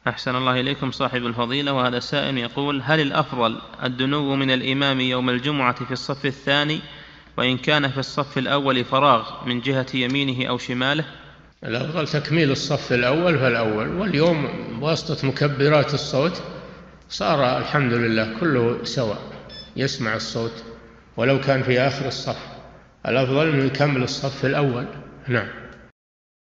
أحسن الله إليكم صاحب الفضيلة. وهذا سائل يقول: هل الأفضل الدنو من الإمام يوم الجمعة في الصف الثاني وإن كان في الصف الأول فراغ من جهة يمينه أو شماله؟ الأفضل تكميل الصف الأول فالأول، واليوم بواسطة مكبرات الصوت صار الحمد لله كله سواء يسمع الصوت ولو كان في آخر الصف. الأفضل أن يكمل الصف الأول. نعم.